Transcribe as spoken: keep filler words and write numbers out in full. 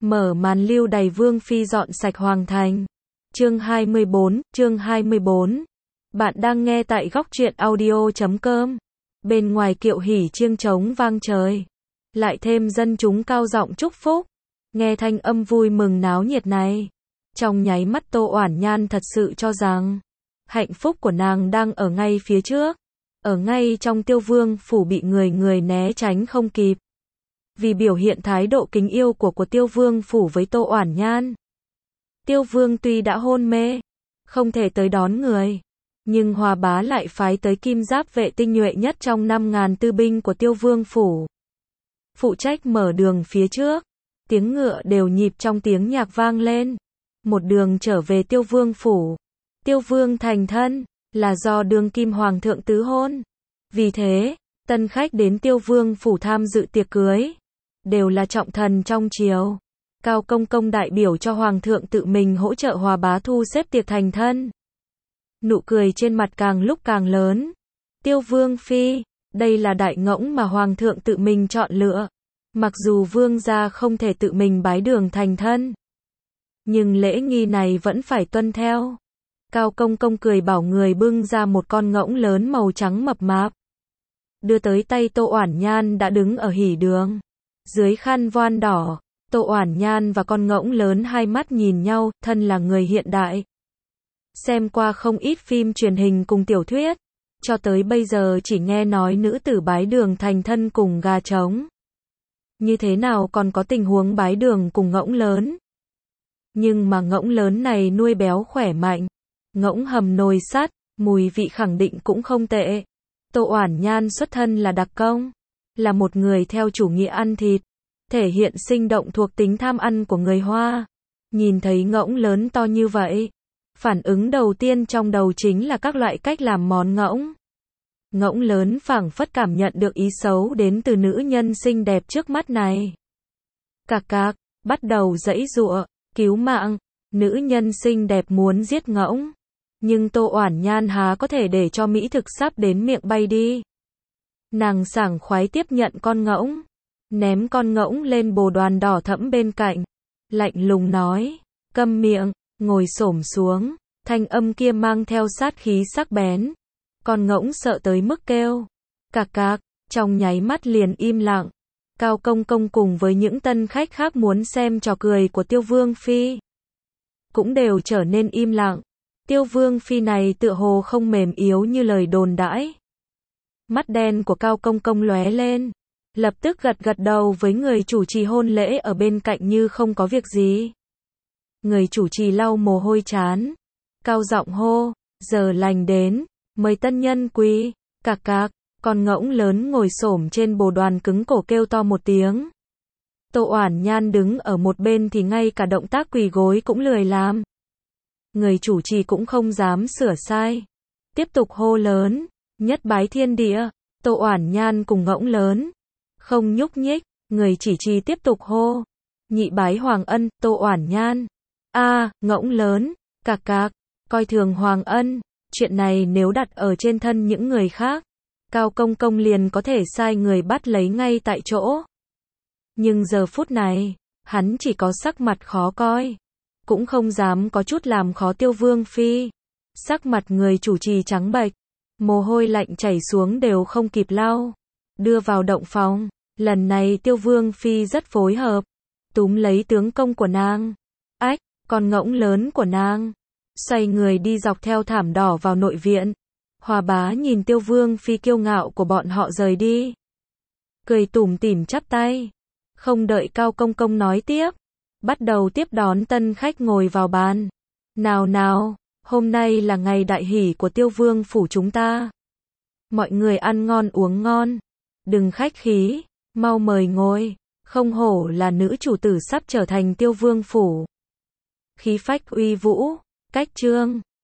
Mở màn lưu đày Vương Phi dọn sạch hoàng thành. Chương hai mươi bốn, chương hai mươi bốn. Bạn đang nghe tại góc truyện audio chấm com. Bên ngoài kiệu hỉ chiêng trống vang trời. Lại thêm dân chúng cao giọng chúc phúc. Nghe thanh âm vui mừng náo nhiệt này. Trong nháy mắt Tô Oản Nhan thật sự cho rằng hạnh phúc của nàng đang ở ngay phía trước. Ở ngay trong Tiêu Vương phủ bị người người né tránh không kịp. Vì biểu hiện thái độ kính yêu của của Tiêu Vương phủ với Tô Oản Nhan. Tiêu Vương tuy đã hôn mê, không thể tới đón người, nhưng Hòa Bá lại phái tới kim giáp vệ tinh nhuệ nhất trong năm ngàn tư binh của Tiêu Vương phủ. Phụ trách mở đường phía trước, tiếng ngựa đều nhịp trong tiếng nhạc vang lên. Một đường trở về Tiêu Vương phủ. Tiêu Vương thành thân, là do đương kim hoàng thượng tứ hôn. Vì thế, tân khách đến Tiêu Vương phủ tham dự tiệc cưới, đều là trọng thần trong triều. Cao Công Công đại biểu cho Hoàng thượng tự mình hỗ trợ Hòa Bá thu xếp tiệc thành thân. Nụ cười trên mặt càng lúc càng lớn. Tiêu Vương Phi, đây là đại ngỗng mà Hoàng thượng tự mình chọn lựa. Mặc dù Vương gia không thể tự mình bái đường thành thân, nhưng lễ nghi này vẫn phải tuân theo. Cao Công Công cười bảo người bưng ra một con ngỗng lớn màu trắng mập mạp. Đưa tới tay Tô Oản Nhan đã đứng ở hỉ đường. Dưới khăn voan đỏ, Tô Oản Nhan và con ngỗng lớn hai mắt nhìn nhau, thân là người hiện đại. Xem qua không ít phim truyền hình cùng tiểu thuyết, cho tới bây giờ chỉ nghe nói nữ tử bái đường thành thân cùng gà trống. Như thế nào còn có tình huống bái đường cùng ngỗng lớn. Nhưng mà ngỗng lớn này nuôi béo khỏe mạnh, ngỗng hầm nồi sắt, mùi vị khẳng định cũng không tệ. Tô Oản Nhan xuất thân là đặc công, là một người theo chủ nghĩa ăn thịt, thể hiện sinh động thuộc tính tham ăn của người Hoa. Nhìn thấy ngỗng lớn to như vậy, phản ứng đầu tiên trong đầu chính là các loại cách làm món ngỗng. Ngỗng lớn phảng phất cảm nhận được ý xấu đến từ nữ nhân xinh đẹp trước mắt này. Cạc cạc, bắt đầu giãy giụa, cứu mạng, nữ nhân xinh đẹp muốn giết ngỗng. Nhưng Tô Oản Nhan há có thể để cho mỹ thực sắp đến miệng bay đi. Nàng sảng khoái tiếp nhận con ngỗng, ném con ngỗng lên bồ đoàn đỏ thẫm bên cạnh, lạnh lùng nói, câm miệng, ngồi xổm xuống, thanh âm kia mang theo sát khí sắc bén. Con ngỗng sợ tới mức kêu, cạc cạc, trong nháy mắt liền im lặng. Cao Công Công cùng với những tân khách khác muốn xem trò cười của Tiêu Vương Phi, cũng đều trở nên im lặng. Tiêu Vương Phi này tựa hồ không mềm yếu như lời đồn đãi. Mắt đen của Cao Công Công lóe lên, lập tức gật gật đầu với người chủ trì hôn lễ ở bên cạnh như không có việc gì. Người chủ trì lau mồ hôi trán, cao giọng hô, giờ lành đến, mời tân nhân quý. Cạc cạc, con ngỗng lớn ngồi xổm trên bồ đoàn cứng cổ kêu to một tiếng. Tô Oản Nhan đứng ở một bên thì ngay cả động tác quỳ gối cũng lười làm. Người chủ trì cũng không dám sửa sai, tiếp tục hô lớn, nhất bái thiên địa. Tô Oản Nhan cùng ngỗng lớn không nhúc nhích. Người chỉ trì tiếp tục hô, nhị bái Hoàng Ân. Tô Oản Nhan, a à, ngỗng lớn, cạc cạc, coi thường Hoàng Ân. Chuyện này nếu đặt ở trên thân những người khác, Cao Công Công liền có thể sai người bắt lấy ngay tại chỗ. Nhưng giờ phút này, hắn chỉ có sắc mặt khó coi, cũng không dám có chút làm khó Tiêu Vương Phi. Sắc mặt người chủ trì trắng bệch, mồ hôi lạnh chảy xuống đều không kịp lau. Đưa vào động phòng, lần này Tiêu Vương Phi rất phối hợp, túm lấy tướng công của nàng, ách, con ngỗng lớn của nàng, xoay người đi dọc theo thảm đỏ vào nội viện. Hòa Bá nhìn Tiêu Vương Phi kiêu ngạo của bọn họ rời đi, cười tủm tỉm chắp tay, không đợi Cao Công Công nói tiếp, bắt đầu tiếp đón tân khách ngồi vào bàn. Nào nào, hôm nay là ngày đại hỷ của Tiêu Vương phủ chúng ta. Mọi người ăn ngon uống ngon, đừng khách khí, mau mời ngồi. Không hổ là nữ chủ tử sắp trở thành Tiêu Vương phủ. Khí phách uy vũ, cách trương,